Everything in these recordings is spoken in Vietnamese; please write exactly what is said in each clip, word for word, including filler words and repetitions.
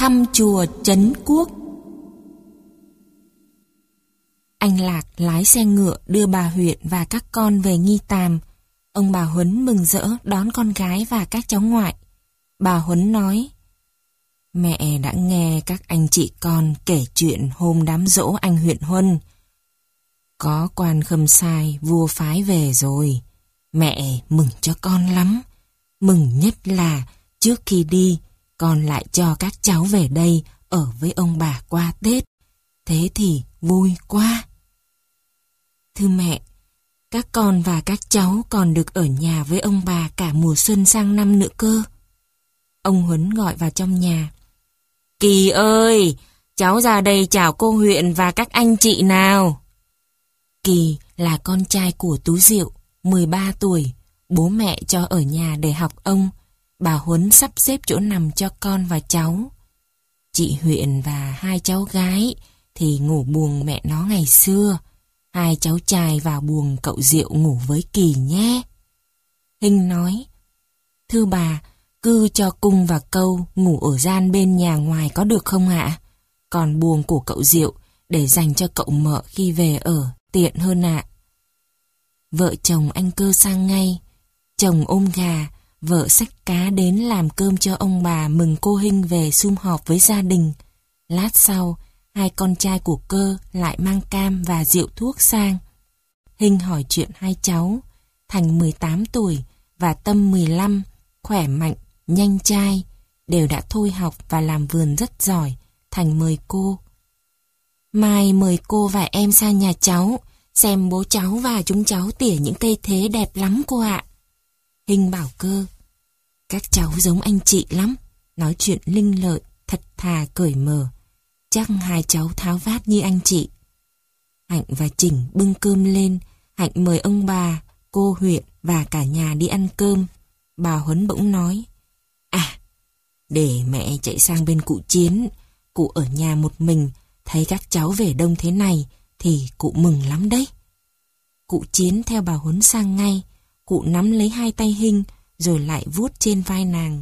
thăm chùa Trấn Quốc. Anh Lạc lái xe ngựa đưa bà Huyện và các con về Nghi Tàm. Ông bà Huấn mừng rỡ đón con gái và các cháu ngoại. Bà Huấn nói: Mẹ đã nghe các anh chị con kể chuyện hôm đám giỗ anh Huyện Huân. Có quan khâm sai vua phái về rồi. Mẹ mừng cho con lắm. Mừng nhất là trước khi đi, con lại cho các cháu về đây ở với ông bà qua Tết. Thế thì vui quá. Thưa mẹ, các con và các cháu còn được ở nhà với ông bà cả mùa xuân sang năm nữa cơ. Ông Huấn gọi vào trong nhà: Kỳ ơi, cháu ra đây chào cô Huyện và các anh chị nào. Kỳ là con trai của Tú Diệu, mười ba tuổi, bố mẹ cho ở nhà để học ông. Bà Huấn sắp xếp chỗ nằm cho con và cháu. Chị Huyện và hai cháu gái thì ngủ buồng mẹ nó ngày xưa. Hai cháu trai vào buồng cậu Diệu ngủ với Kỳ nhé. Hinh nói: Thưa bà, cứ cho Cung và Câu ngủ ở gian bên nhà ngoài có được không ạ? Còn buồng của cậu Diệu để dành cho cậu Mợ khi về ở, tiện hơn ạ. Vợ chồng anh Cơ sang ngay. Chồng ôm gà, vợ xách cá đến làm cơm cho ông bà mừng cô Hinh về sum họp với gia đình. Lát sau, hai con trai của Cơ lại mang cam và rượu thuốc sang. Hinh hỏi chuyện hai cháu. Thành mười tám tuổi và Tâm mười lăm, khỏe mạnh, nhanh trai, đều đã thôi học và làm vườn rất giỏi. Thành mời cô: Mai mời cô và em sang nhà cháu, xem bố cháu và chúng cháu tỉa những cây thế đẹp lắm cô ạ. Hinh bảo Cơ: Các cháu giống anh chị lắm, nói chuyện linh lợi, thật thà cởi mở. Chắc hai cháu tháo vát như anh chị. Hạnh và Chỉnh bưng cơm lên. Hạnh mời ông bà, cô Huyện và cả nhà đi ăn cơm. Bà Huấn bỗng nói: À, để mẹ chạy sang bên cụ Chiến. Cụ ở nhà một mình, thấy các cháu về đông thế này thì cụ mừng lắm đấy. Cụ Chiến theo bà Huấn sang ngay. Cụ nắm lấy hai tay Hinh rồi lại vuốt trên vai nàng.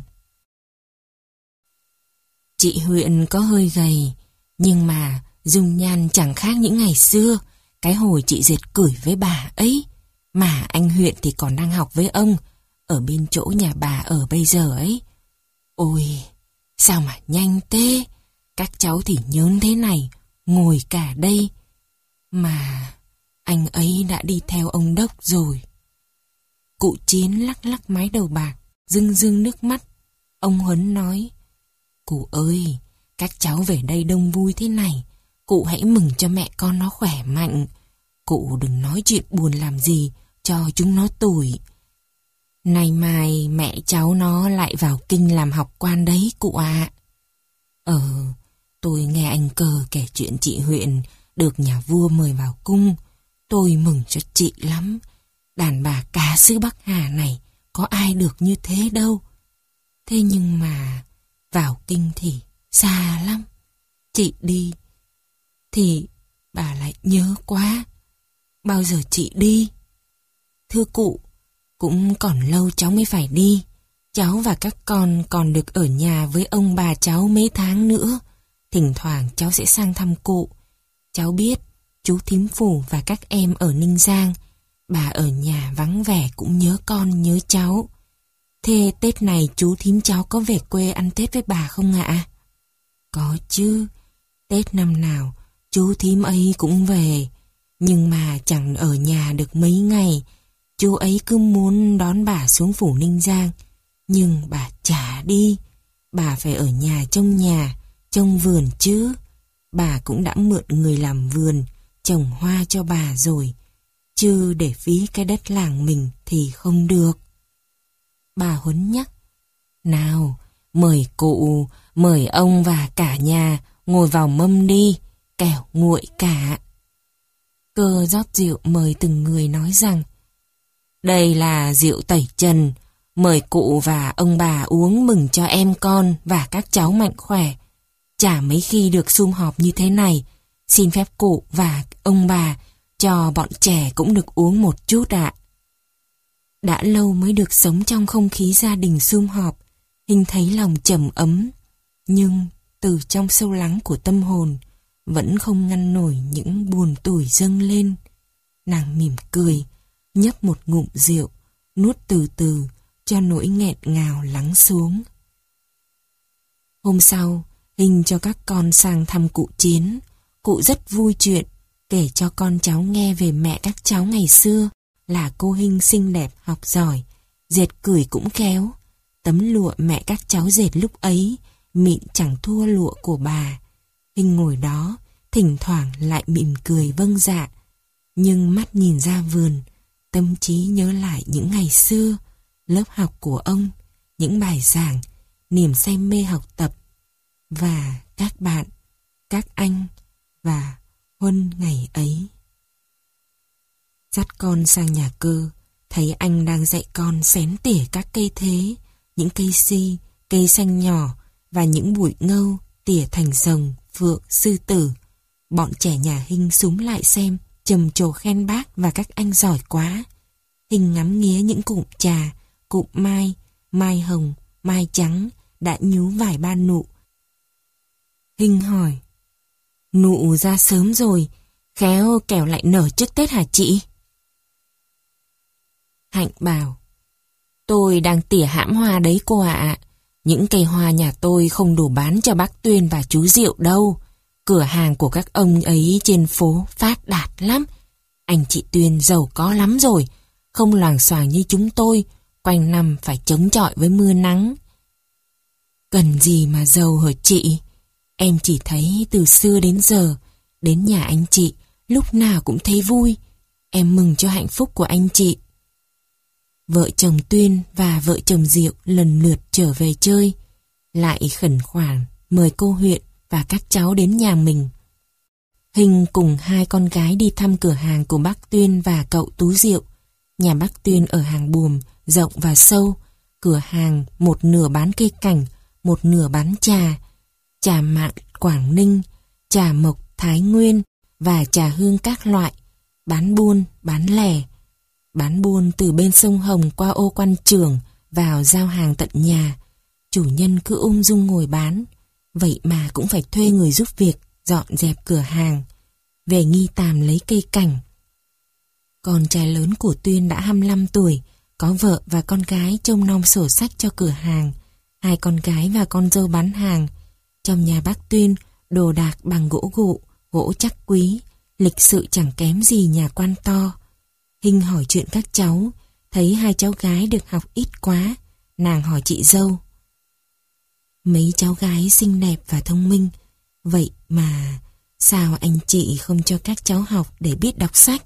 Chị Huyện có hơi gầy, nhưng mà dung nhan chẳng khác những ngày xưa, cái hồi chị dệt cưởi với bà ấy. Mà anh Huyện thì còn đang học với ông, ở bên chỗ nhà bà ở bây giờ ấy. Ôi, sao mà nhanh thế, các cháu thì nhớn thế này, ngồi cả đây. Mà anh ấy đã đi theo ông Đốc rồi. Cụ Chiến lắc lắc mái đầu bạc, rưng rưng nước mắt. Ông Huấn nói: Cụ ơi, các cháu về đây đông vui thế này, cụ hãy mừng cho mẹ con nó khỏe mạnh. Cụ đừng nói chuyện buồn làm gì, cho chúng nó tủi. Nay mai mẹ cháu nó lại vào kinh làm học quan đấy cụ ạ. Ờ, tôi nghe anh Cơ kể chuyện chị Huyện được nhà vua mời vào cung. Tôi mừng cho chị lắm. Đàn bà cả xứ Bắc Hà này có ai được như thế đâu. Thế nhưng mà vào kinh thì xa lắm. Chị đi thì bà lại nhớ quá. Bao giờ chị đi? Thưa cụ, cũng còn lâu cháu mới phải đi. Cháu và các con còn được ở nhà với ông bà cháu mấy tháng nữa. Thỉnh thoảng cháu sẽ sang thăm cụ. Cháu biết chú thím Phủ và các em ở Ninh Giang, bà ở nhà vắng vẻ cũng nhớ con nhớ cháu. Thế Tết này chú thím cháu có về quê ăn Tết với bà không ạ? Có chứ. Tết năm nào chú thím ấy cũng về, nhưng mà chẳng ở nhà được mấy ngày. Chú ấy cứ muốn đón bà xuống Phủ Ninh Giang, nhưng bà chả đi. Bà phải ở nhà trông nhà, trông vườn chứ. Bà cũng đã mượn người làm vườn, trồng hoa cho bà rồi, chứ để phí cái đất làng mình thì không được. Bà Huấn nhắc: Nào, mời cụ, mời ông và cả nhà ngồi vào mâm đi, kẻo nguội cả. Cơ rót rượu mời từng người nói rằng: Đây là rượu tẩy trần, mời cụ và ông bà uống mừng cho em con và các cháu mạnh khỏe. Chả mấy khi được sum họp như thế này, xin phép cụ và ông bà cho bọn trẻ cũng được uống một chút ạ. Đã lâu mới được sống trong không khí gia đình sum họp, Hinh thấy lòng trầm ấm. Nhưng từ trong sâu lắng của tâm hồn, vẫn không ngăn nổi những buồn tủi dâng lên. Nàng mỉm cười, nhấp một ngụm rượu, nuốt từ từ cho nỗi nghẹn ngào lắng xuống. Hôm sau, Hinh cho các con sang thăm cụ Chiến. Cụ rất vui chuyện, kể cho con cháu nghe về mẹ các cháu ngày xưa, là cô Hinh xinh đẹp, học giỏi, dệt cửi cũng khéo. Tấm lụa mẹ các cháu dệt lúc ấy, mịn chẳng thua lụa của bà. Hinh ngồi đó, thỉnh thoảng lại mỉm cười vâng dạ, nhưng mắt nhìn ra vườn, tâm trí nhớ lại những ngày xưa, lớp học của ông, những bài giảng, niềm say mê học tập, và các bạn, các anh và Huân ngày ấy. Dắt con sang nhà Cơ, thấy anh đang dạy con xén tỉa các cây thế, những cây si, cây xanh nhỏ và những bụi ngâu tỉa thành rồng, phượng, sư tử. Bọn trẻ nhà Hinh súm lại xem, trầm trồ khen bác và các anh giỏi quá. Hinh ngắm nghía những cụm trà, cụm mai, mai hồng, mai trắng đã nhú vài ba nụ. Hinh hỏi: nụ ra sớm rồi, khéo kẻo lại nở trước Tết hả chị? Hạnh bảo: tôi đang tỉa hãm hoa đấy cô ạ. Những cây hoa nhà tôi không đủ bán cho bác Tuyên và chú Diệu đâu. Cửa hàng của các ông ấy trên phố phát đạt lắm. Anh chị Tuyên giàu có lắm rồi, không loàng xoàng như chúng tôi, quanh năm phải chống chọi với mưa nắng. Cần gì mà giàu hả chị? Em chỉ thấy từ xưa đến giờ, đến nhà anh chị, lúc nào cũng thấy vui. Em mừng cho hạnh phúc của anh chị. Vợ chồng Tuyên và vợ chồng Diệu lần lượt trở về chơi, lại khẩn khoản mời cô huyện và các cháu đến nhà mình. Hinh cùng hai con gái đi thăm cửa hàng của bác Tuyên và cậu Tú Diệu. Nhà bác Tuyên ở hàng buồm, rộng và sâu. Cửa hàng một nửa bán cây cảnh, một nửa bán trà. Trà mạn Quảng Ninh, trà mộc Thái Nguyên và trà hương các loại. Bán buôn, bán lẻ. Bán buôn từ bên sông Hồng qua ô Quan Trường vào giao hàng tận nhà. Chủ nhân cứ ung dung ngồi bán, vậy mà cũng phải thuê người giúp việc dọn dẹp cửa hàng. Về Nghi Tàm lấy cây cảnh. Con trai lớn của Tuyên đã hai mươi lăm tuổi, có vợ và con gái trông nom sổ sách cho cửa hàng. Hai con gái và con dâu bán hàng. Trong nhà bác Tuyên, đồ đạc bằng gỗ gụ, gỗ chắc quý, lịch sự chẳng kém gì nhà quan to. Hinh hỏi chuyện các cháu, thấy hai cháu gái được học ít quá, nàng hỏi chị dâu: mấy cháu gái xinh đẹp và thông minh, vậy mà sao anh chị không cho các cháu học để biết đọc sách?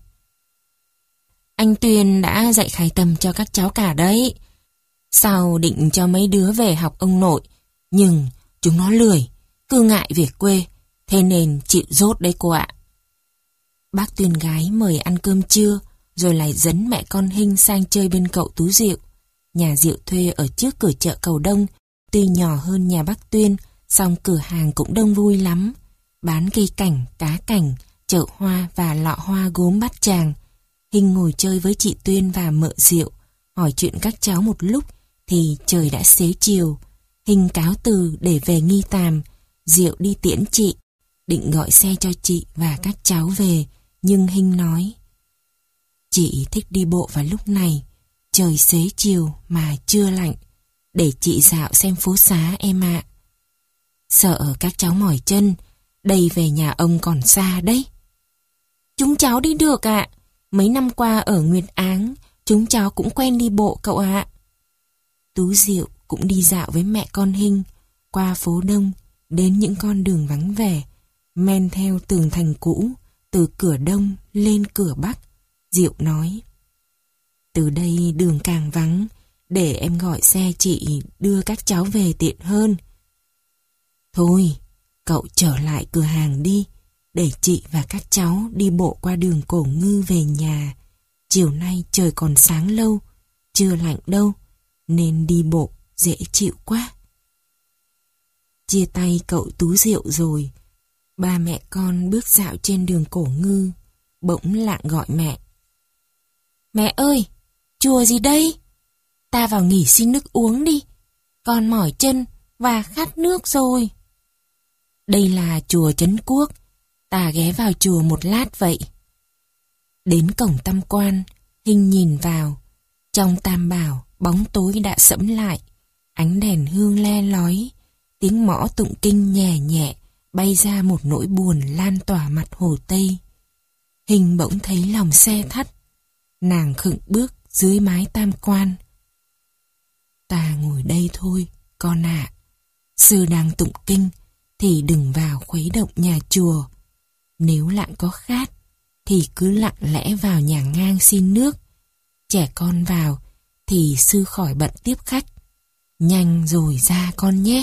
Anh Tuyên đã dạy khải tầm cho các cháu cả đấy. Sao định cho mấy đứa về học ông nội, nhưng chúng nó lười, cứ ngại về quê, thế nên chịu dốt đấy cô ạ. Bác Tuyên gái mời ăn cơm trưa, rồi lại dẫn mẹ con Hinh sang chơi bên cậu Tú Diệu. Nhà Diệu thuê ở trước cửa chợ Cầu Đông, tuy nhỏ hơn nhà bác Tuyên, song cửa hàng cũng đông vui lắm. Bán cây cảnh, cá cảnh, chợ hoa và lọ hoa gốm bát tràng. Hinh ngồi chơi với chị Tuyên và mợ Diệu, hỏi chuyện các cháu một lúc thì trời đã xế chiều. Hinh cáo từ để về Nghi Tàm, Diệu đi tiễn chị, định gọi xe cho chị và các cháu về, nhưng Hinh nói: chị thích đi bộ vào lúc này, trời xế chiều mà chưa lạnh, để chị dạo xem phố xá em ạ. Sợ các cháu mỏi chân, đây về nhà ông còn xa đấy. Chúng cháu đi được ạ. Mấy năm qua ở Nguyệt Áng, chúng cháu cũng quen đi bộ cậu ạ. Tú Diệu cũng đi dạo với mẹ con Hinh, qua phố Đông, đến những con đường vắng vẻ, men theo tường thành cũ, từ cửa Đông lên cửa Bắc. Diệu nói: từ đây đường càng vắng, để em gọi xe chị đưa các cháu về tiện hơn. Thôi, cậu trở lại cửa hàng đi, để chị và các cháu đi bộ qua đường Cổ Ngư về nhà. Chiều nay trời còn sáng lâu, chưa lạnh đâu, nên đi bộ dễ chịu quá. Chia tay cậu Tú Diệu rồi, ba mẹ con bước dạo trên đường Cổ Ngư, bỗng Lạng gọi mẹ: mẹ ơi, chùa gì đây? Ta vào nghỉ xin nước uống đi, con mỏi chân và khát nước rồi. Đây là chùa Trấn Quốc, ta ghé vào chùa một lát vậy. Đến cổng tam quan, Hinh nhìn vào. Trong tam bảo, bóng tối đã sẫm lại, ánh đèn hương le lói, tiếng mõ tụng kinh nhẹ nhẹ bay ra một nỗi buồn lan tỏa mặt Hồ Tây. Hinh bỗng thấy lòng se thắt, nàng khựng bước dưới mái tam quan. Ta ngồi đây thôi, con ạ. Sư đang tụng kinh thì đừng vào khuấy động nhà chùa. Nếu lạng có khát thì cứ lặng lẽ vào nhà ngang xin nước. Trẻ con vào thì sư khỏi bận tiếp khách. Nhanh rồi ra con nhé.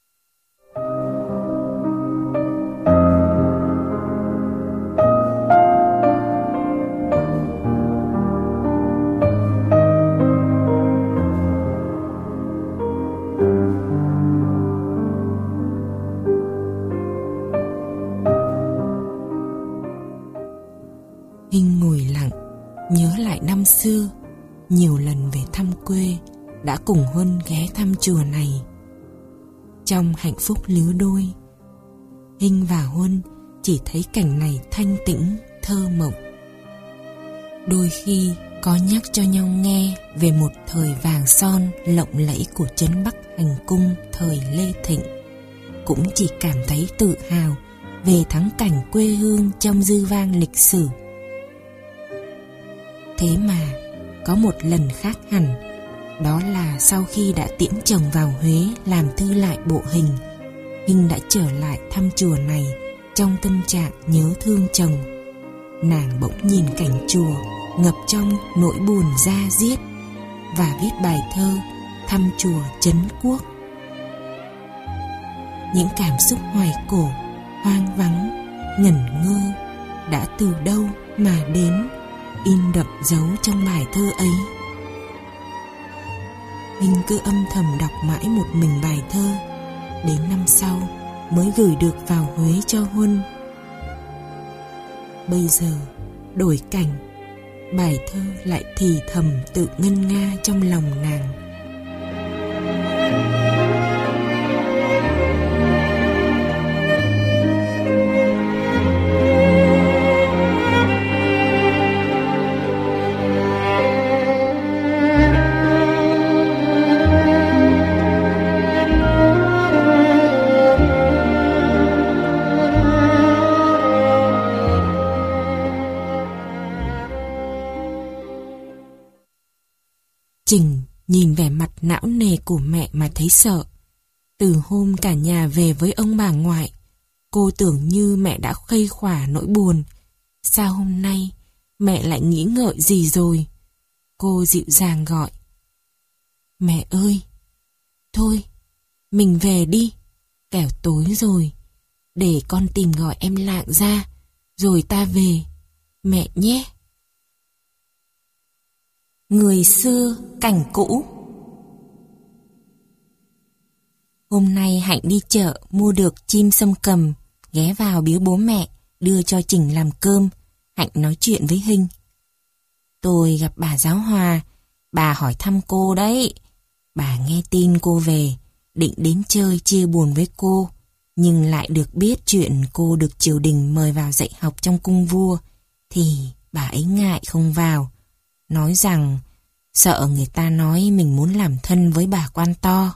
Hinh ngồi lặng, nhớ lại năm xưa, nhiều lần về thăm quê, đã cùng Huân ghé thăm chùa này. Trong hạnh phúc lứa đôi, Hinh và Huân chỉ thấy cảnh này thanh tĩnh, thơ mộng. Đôi khi có nhắc cho nhau nghe về một thời vàng son lộng lẫy của trấn Bắc Hành Cung thời Lê Thịnh, cũng chỉ cảm thấy tự hào về thắng cảnh quê hương trong dư vang lịch sử. Thế mà có một lần khác hẳn, đó là sau khi đã tiễn chồng vào Huế làm thư lại bộ hình, Hinh đã trở lại thăm chùa này trong tâm trạng nhớ thương chồng. Nàng bỗng nhìn cảnh chùa ngập trong nỗi buồn da diết và viết bài thơ thăm chùa Trấn Quốc. Những cảm xúc hoài cổ, hoang vắng, ngẩn ngơ đã từ đâu mà đến, in đậm dấu trong bài thơ ấy. Hinh cứ âm thầm đọc mãi một mình bài thơ, đến năm sau mới gửi được vào Huế cho Huân. Bây giờ đổi cảnh, bài thơ lại thì thầm tự ngân nga trong lòng nàng. Trình nhìn vẻ mặt não nề của mẹ mà thấy sợ. Từ hôm cả nhà về với ông bà ngoại, cô tưởng như mẹ đã khuây khỏa nỗi buồn. Sao hôm nay mẹ lại nghĩ ngợi gì rồi? Cô dịu dàng gọi. Mẹ ơi, thôi, mình về đi, kẻo tối rồi. Để con tìm gọi em Lạng ra, rồi ta về, mẹ nhé. Người xưa cảnh cũ. Hôm nay Hạnh đi chợ mua được chim sông cầm, ghé vào biếu bố mẹ, đưa cho Trình làm cơm. Hạnh nói chuyện với Hinh. Tôi gặp bà giáo Hòa, bà hỏi thăm cô đấy. Bà nghe tin cô về, định đến chơi chia buồn với cô, nhưng lại được biết chuyện cô được triều đình mời vào dạy học trong cung vua, thì bà ấy ngại không vào. Nói rằng sợ người ta nói mình muốn làm thân với bà quan to.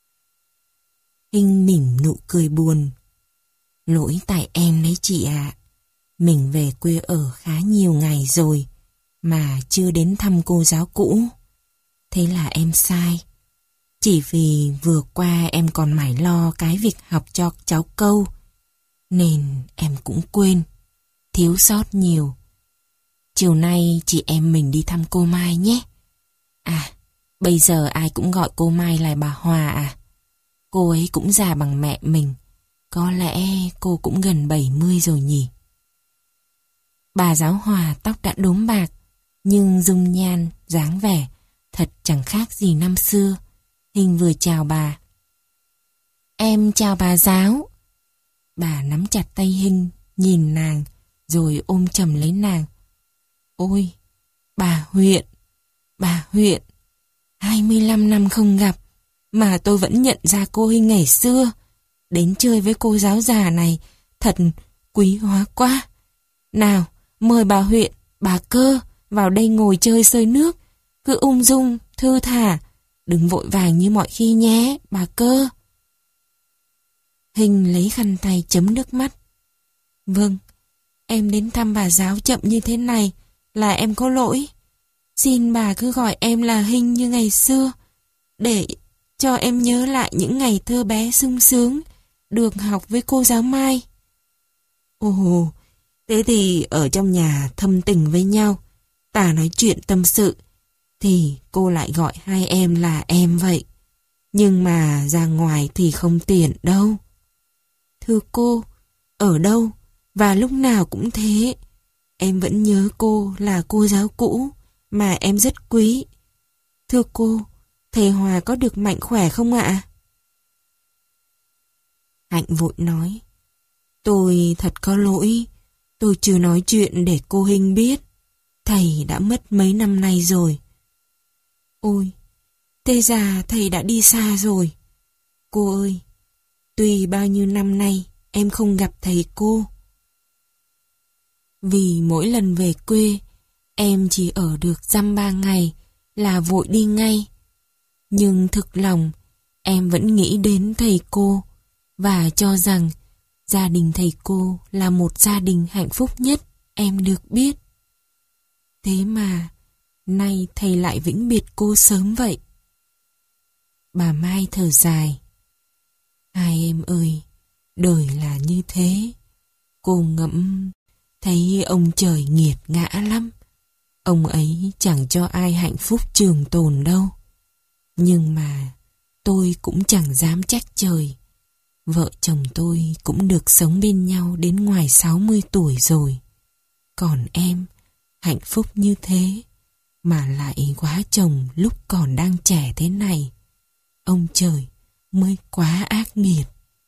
Hinh mỉm nụ cười buồn. Lỗi tại em đấy chị ạ. Mình về quê ở khá nhiều ngày rồi mà chưa đến thăm cô giáo cũ. Thế là em sai. Chỉ vì vừa qua em còn mải lo cái việc học cho cháu Câu, nên em cũng quên, thiếu sót nhiều. Chiều nay chị em mình đi thăm cô Mai nhé. À, bây giờ ai cũng gọi cô Mai là bà Hòa à? Cô ấy cũng già bằng mẹ mình. Có lẽ cô cũng gần bảy mươi rồi nhỉ? Bà giáo Hòa tóc đã đốm bạc, nhưng dung nhan, dáng vẻ thật chẳng khác gì năm xưa. Hinh vừa chào bà. Em chào bà giáo. Bà nắm chặt tay Hinh, nhìn nàng, rồi ôm chầm lấy nàng. Ôi, bà huyện, bà huyện, hai mươi lăm năm không gặp, mà tôi vẫn nhận ra cô Hinh ngày xưa. đến chơi với cô giáo già này thật quý hóa quá. Nào, mời bà huyện, bà Cơ vào đây ngồi chơi sơi nước, cứ ung dung, thư thả, đừng vội vàng như mọi khi nhé, bà Cơ. Hình lấy khăn tay chấm nước mắt. Vâng, em đến thăm bà giáo chậm như thế này là em có lỗi. Xin bà cứ gọi em là Hình như ngày xưa, để cho em nhớ lại những ngày thơ bé sung sướng, được học với cô giáo Mai. Ồ, thế thì ở trong nhà thâm tình với nhau, ta nói chuyện tâm sự, thì cô lại gọi hai em là em vậy. Nhưng mà ra ngoài thì không tiện đâu. Thưa cô, ở đâu và lúc nào cũng thế. Em vẫn nhớ cô là cô giáo cũ mà em rất quý. Thưa cô, thầy Hòa có được mạnh khỏe không ạ? Hạnh vội nói, tôi thật có lỗi, tôi chưa nói chuyện để cô Hình biết. Thầy đã mất mấy năm nay rồi. Ôi, thế ra thầy đã đi xa rồi. Cô ơi, tuy bao nhiêu năm nay em không gặp thầy cô. Vì mỗi lần về quê, em chỉ ở được dăm ba ngày là vội đi ngay. Nhưng thực lòng, em vẫn nghĩ đến thầy cô và cho rằng gia đình thầy cô là một gia đình hạnh phúc nhất em được biết. Thế mà, nay thầy lại vĩnh biệt cô sớm vậy. Bà Mai thở dài. Hai em ơi, đời là như thế. Cô ngẫm, thấy ông trời nghiệt ngã lắm. Ông ấy chẳng cho ai hạnh phúc trường tồn đâu. Nhưng mà tôi cũng chẳng dám trách trời. Vợ chồng tôi cũng được sống bên nhau đến ngoài sáu mươi tuổi rồi. Còn em, hạnh phúc như thế, mà lại quá chồng lúc còn đang trẻ thế này. Ông trời mới quá ác nghiệt.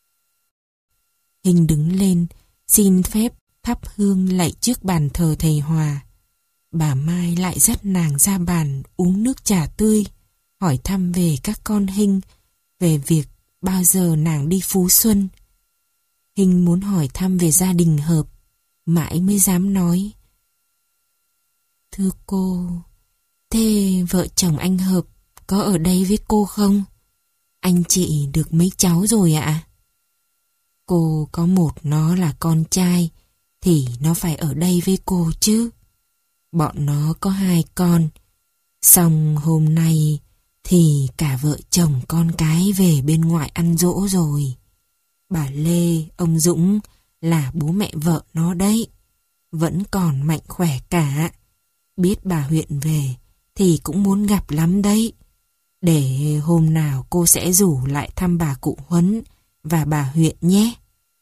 Hình đứng lên, xin phép thắp hương lạy trước bàn thờ thầy Hòa. Bà Mai lại dắt nàng ra bàn uống nước trà tươi, hỏi thăm về các con Hình, về việc bao giờ nàng đi Phú Xuân. Hình muốn hỏi thăm về gia đình Hợp, mãi mới dám nói. Thưa cô, thế vợ chồng anh Hợp có ở đây với cô không? Anh chị được mấy cháu rồi ạ? Cô có một nó là con trai, thì nó phải ở đây với cô chứ. Bọn nó có hai con. Xong hôm nay thì cả vợ chồng con cái về bên ngoại ăn dỗ rồi. Bà Lê, ông Dũng là bố mẹ vợ nó đấy. Vẫn còn mạnh khỏe cả. Biết bà huyện về thì cũng muốn gặp lắm đấy. Để hôm nào cô sẽ rủ lại thăm bà cụ Huấn và bà huyện nhé.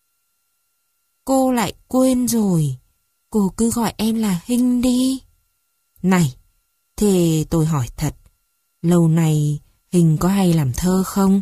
Cô lại quên rồi. Cô cứ gọi em là Hình đi. Này, thế tôi hỏi thật, lâu nay Hình có hay làm thơ không?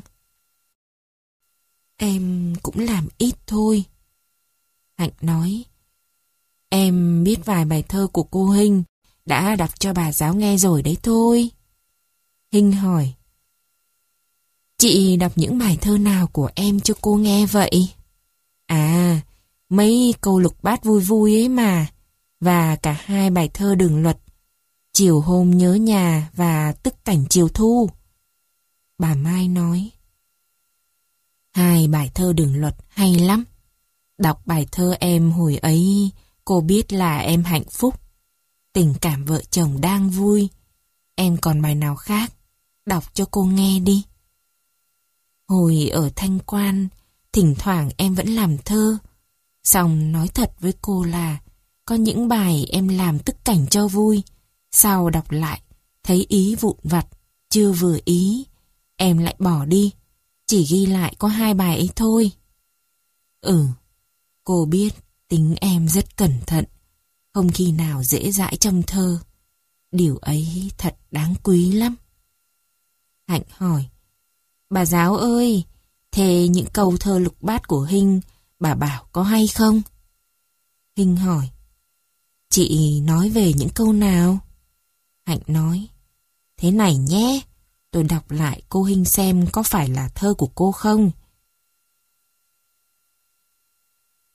Em cũng làm ít thôi. Hạnh nói, em biết vài bài thơ của cô Hình, đã đọc cho bà giáo nghe rồi đấy thôi. Hình hỏi, chị đọc những bài thơ nào của em cho cô nghe vậy? À, mấy câu lục bát vui vui ấy mà, và cả hai bài thơ đường luật, Chiều hôm nhớ nhà và Tức cảnh chiều thu. Bà Mai nói, hai bài thơ đường luật hay lắm. Đọc bài thơ em hồi ấy, cô biết là em hạnh phúc. Tình cảm vợ chồng đang vui. Em còn bài nào khác, đọc cho cô nghe đi. Hồi ở Thanh Quan, thỉnh thoảng em vẫn làm thơ. Xong nói thật với cô là có những bài em làm tức cảnh cho vui, sau đọc lại thấy ý vụn vặt, chưa vừa ý, em lại bỏ đi, chỉ ghi lại có hai bài ấy thôi. Ừ, cô biết tính em rất cẩn thận, không khi nào dễ dãi trong thơ. Điều ấy thật đáng quý lắm. Hạnh hỏi, bà giáo ơi, thế những câu thơ lục bát của Hình, bà bảo có hay không? Hình hỏi, chị nói về những câu nào? Hạnh nói, thế này nhé, tôi đọc lại cô Hình xem có phải là thơ của cô không.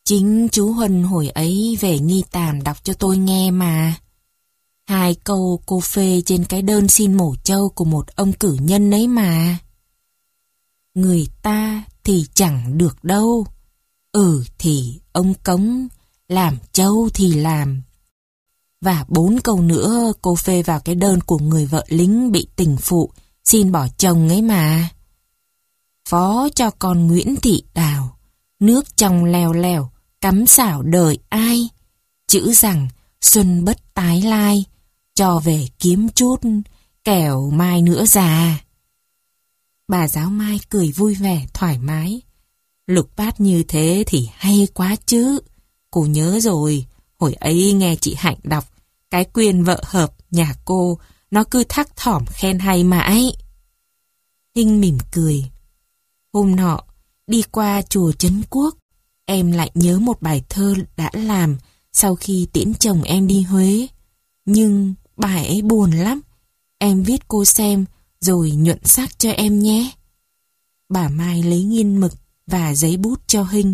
Chính chú Huân hồi ấy về Nghi Tàm đọc cho tôi nghe mà. Hai câu cô phê trên cái đơn xin mổ trâu của một ông cử nhân ấy mà. Người ta thì chẳng được đâu. Ừ thì ông cống, làm trâu thì làm. Và bốn câu nữa cô phê vào cái đơn của người vợ lính bị tình phụ, xin bỏ chồng ấy mà. Phó cho con Nguyễn Thị Đào, nước trong leo leo, cắm xảo đời ai. Chữ rằng xuân bất tái lai, cho về kiếm chút, kẻo mai nữa già. Bà giáo Mai cười vui vẻ, thoải mái. Lục bát như thế thì hay quá chứ. Cô nhớ rồi, hồi ấy nghe chị Hạnh đọc, cái quyền vợ hợp nhà cô, nó cứ thắc thỏm khen hay mãi. Hinh mỉm cười. Hôm nọ, đi qua chùa Trấn Quốc, em lại nhớ một bài thơ đã làm sau khi tiễn chồng em đi Huế. Nhưng bài ấy buồn lắm. Em viết cô xem rồi nhuận xác cho em nhé. Bà Mai lấy nghiên mực và giấy bút cho Hinh.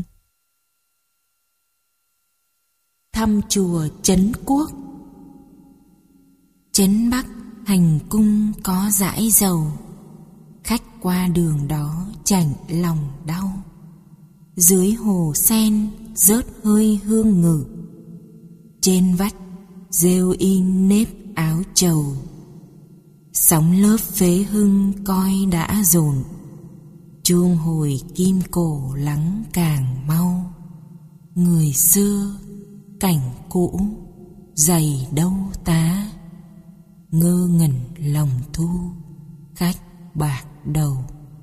Thăm chùa Trấn Quốc. Trấn Bắc hành cung có dãi dầu, khách qua đường đó chạnh lòng đau. Dưới hồ sen rớt hơi hương ngự, trên vách rêu in nếp áo trầu. Sóng lớp phế hưng coi đã dồn, chuông hồi kim cổ lắng càng mau. Người xưa cảnh cũ dày đâu tá, ngơ ngẩn lòng thu khách bạc đầu.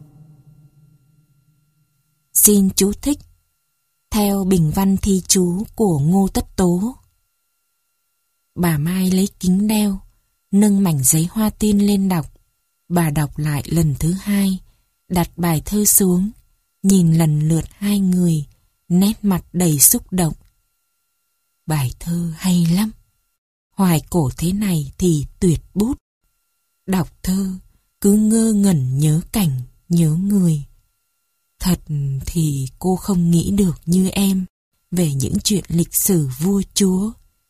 Xin chú thích theo bình văn thi chú của Ngô Tất Tố. Bà Mai lấy kính đeo, nâng mảnh giấy hoa tiên lên đọc. Bà đọc lại lần thứ hai, đặt bài thơ xuống, nhìn lần lượt hai người, nét mặt đầy xúc động. Bài thơ hay lắm. Hoài cổ thế này thì tuyệt bút. Đọc thơ cứ ngơ ngẩn nhớ cảnh, nhớ người. Thật thì cô không nghĩ được như em về những chuyện lịch sử vua chúa.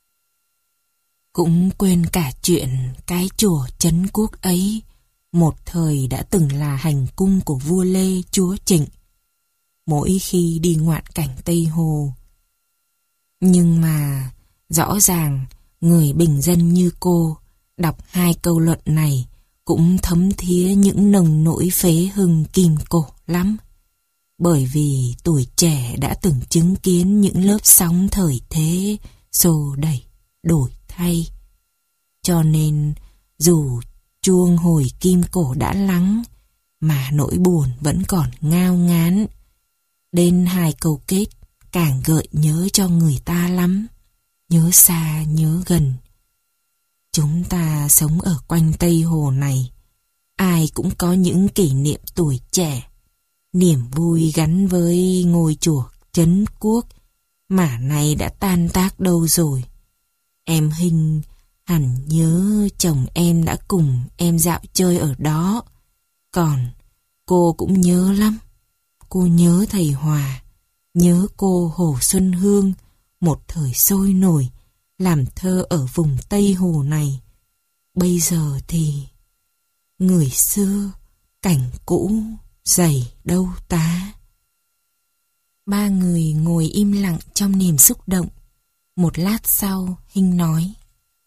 Cũng quên cả chuyện cái chùa Trấn Quốc ấy một thời đã từng là hành cung của vua Lê chúa Trịnh, mỗi khi đi ngoạn cảnh Tây Hồ. Nhưng mà rõ ràng người bình dân như cô đọc hai câu luận này cũng thấm thía những nồng nỗi phế hưng kim cổ lắm. Bởi vì tuổi trẻ đã từng chứng kiến những lớp sóng thời thế xô đẩy, đổi thay. Cho nên dù chuông hồi kim cổ đã lắng, mà nỗi buồn vẫn còn ngao ngán. Đến hai câu kết càng gợi nhớ cho người ta lắm. Nhớ xa, nhớ gần. Chúng ta sống ở quanh Tây Hồ này, ai cũng có những kỷ niệm tuổi trẻ, niềm vui gắn với ngôi chùa Trấn Quốc mà nay đã tan tác đâu rồi. Em Hinh hẳn nhớ chồng em đã cùng em dạo chơi ở đó. Còn cô cũng nhớ lắm. Cô nhớ thầy Hòa, nhớ cô Hồ Xuân Hương, một thời sôi nổi, làm thơ ở vùng Tây Hồ này. Bây giờ thì người xưa, cảnh cũ, dày đâu tá. Ba người ngồi im lặng trong niềm xúc động. Một lát sau, Hinh nói: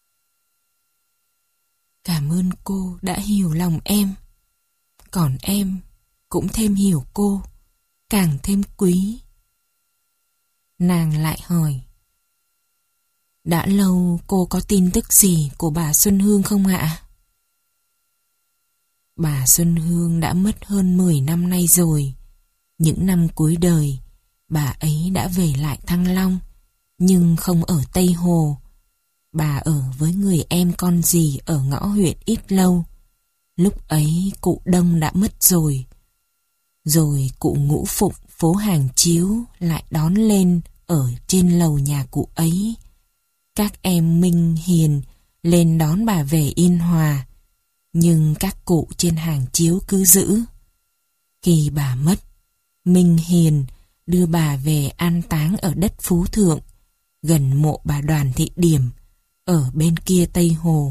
Cảm ơn cô đã hiểu lòng em. Còn em cũng thêm hiểu cô, càng thêm quý. Nàng lại hỏi: Đã lâu cô có tin tức gì của bà Xuân Hương không ạ? Bà Xuân Hương đã mất hơn mười năm nay rồi. Những năm cuối đời, bà ấy đã về lại Thăng Long, nhưng không ở Tây Hồ. Bà ở với người em con dì ở ngõ huyện ít lâu. Lúc ấy cụ Đông đã mất rồi. Rồi cụ Ngũ Phụng phố Hàng Chiếu lại đón lên ở trên lầu nhà cụ ấy. Các em Minh Hiền lên đón bà về Yên Hòa, nhưng các cụ trên Hàng Chiếu cứ giữ. Khi bà mất, Minh Hiền đưa bà về an táng ở đất Phú Thượng, gần mộ bà Đoàn Thị Điểm, ở bên kia Tây Hồ.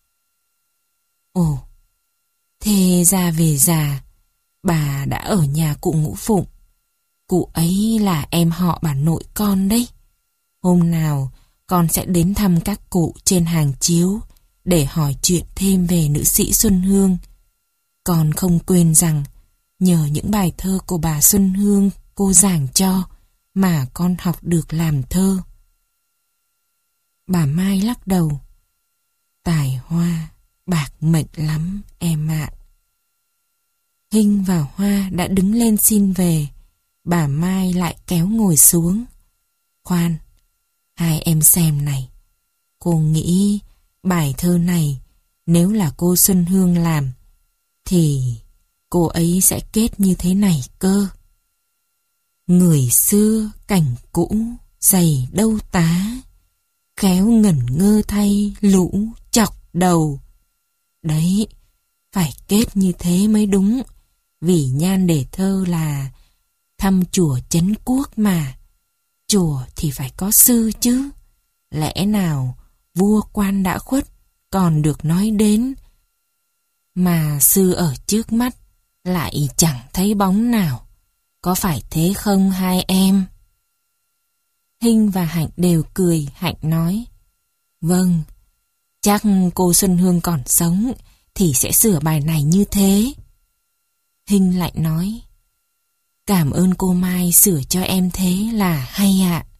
Ồ, thế ra về già, bà đã ở nhà cụ Ngũ Phụng. Cụ ấy là em họ bà nội con đấy. Hôm nào con sẽ đến thăm các cụ trên hàng chiếu để hỏi chuyện thêm về nữ sĩ Xuân Hương. Con không quên rằng nhờ những bài thơ của bà Xuân Hương cô giảng cho mà con học được làm thơ. Bà Mai lắc đầu. Tài hoa bạc mệnh lắm em ạ. Hinh và Hoa đã đứng lên xin về. Bà Mai lại kéo ngồi xuống. Khoan, hai em xem này. Cô nghĩ bài thơ này nếu là cô Xuân Hương làm thì cô ấy sẽ kết như thế này cơ. Người xưa cảnh cũ giày đâu tá, khéo ngẩn ngơ thay lũ chọc đầu. Đấy, phải kết như thế mới đúng, vì nhan đề thơ là thăm chùa Trấn Quốc mà. Chùa thì phải có sư chứ. Lẽ nào vua quan đã khuất còn được nói đến, mà sư ở trước mắt lại chẳng thấy bóng nào. Có phải thế không hai em? Hinh và Hạnh đều cười. Hạnh nói: Vâng, chắc cô Xuân Hương còn sống thì sẽ sửa bài này như thế. Hinh lại nói: Cảm ơn cô Mai sửa cho em thế là hay ạ.